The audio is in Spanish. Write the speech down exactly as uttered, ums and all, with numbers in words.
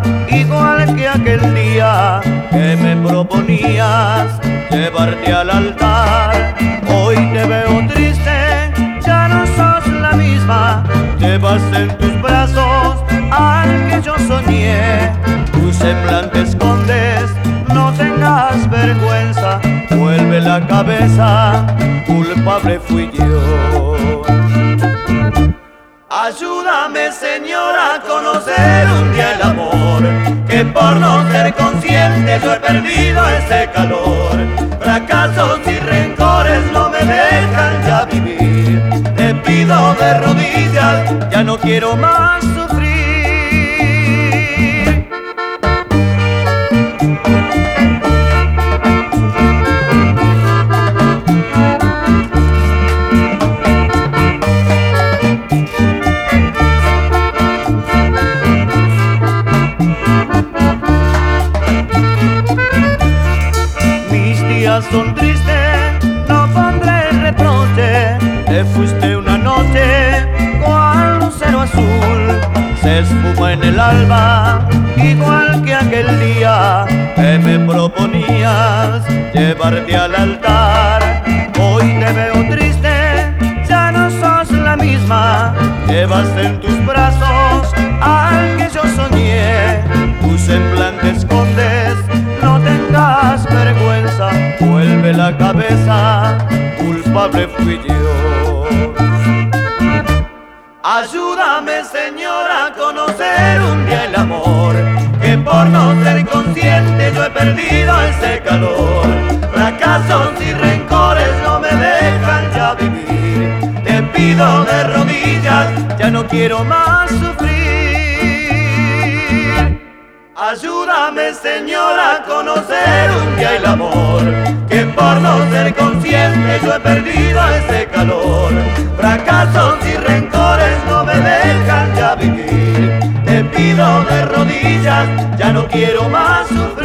igual que aquel día que me proponías llevarte al altar. Hoy te veo triste, ya no sos la misma. Llevas en tus brazos al que yo soñé. Tu semblante escondes, no tengas vergüenza. Vuelve la cabeza, culpable fui yo. Ayúdame, Señor, a conocer un día el amor, que por no ser consciente yo he perdido ese calor. Fracasos y rencores no me dejan ya vivir. Te pido de rodillas, ya no quiero más sufrir. Son tristes, no pondré reproche. Te fuiste una noche cual lucero azul, se esfuma en el alba, igual que aquel día que me proponías llevarte al altar. Hoy te veo triste, ya no sos la misma. Llevas en tus brazos al que yo soñé. Tu semblante escondes, no tengas vergüenza. Vuelve la cabeza, culpable fui yo. Ayúdame, Señor, a conocer un día el amor, que por no ser consciente yo he perdido ese calor. Fracasos y rencores no me dejan ya vivir. Te pido de rodillas, ya no quiero más sufrir. Ayúdame, Señor, a conocer un día el amor, que por no ser consciente yo he perdido ese calor. Fracasos y rencores no me dejan ya vivir. Te pido de rodillas, ya no quiero más sufrir.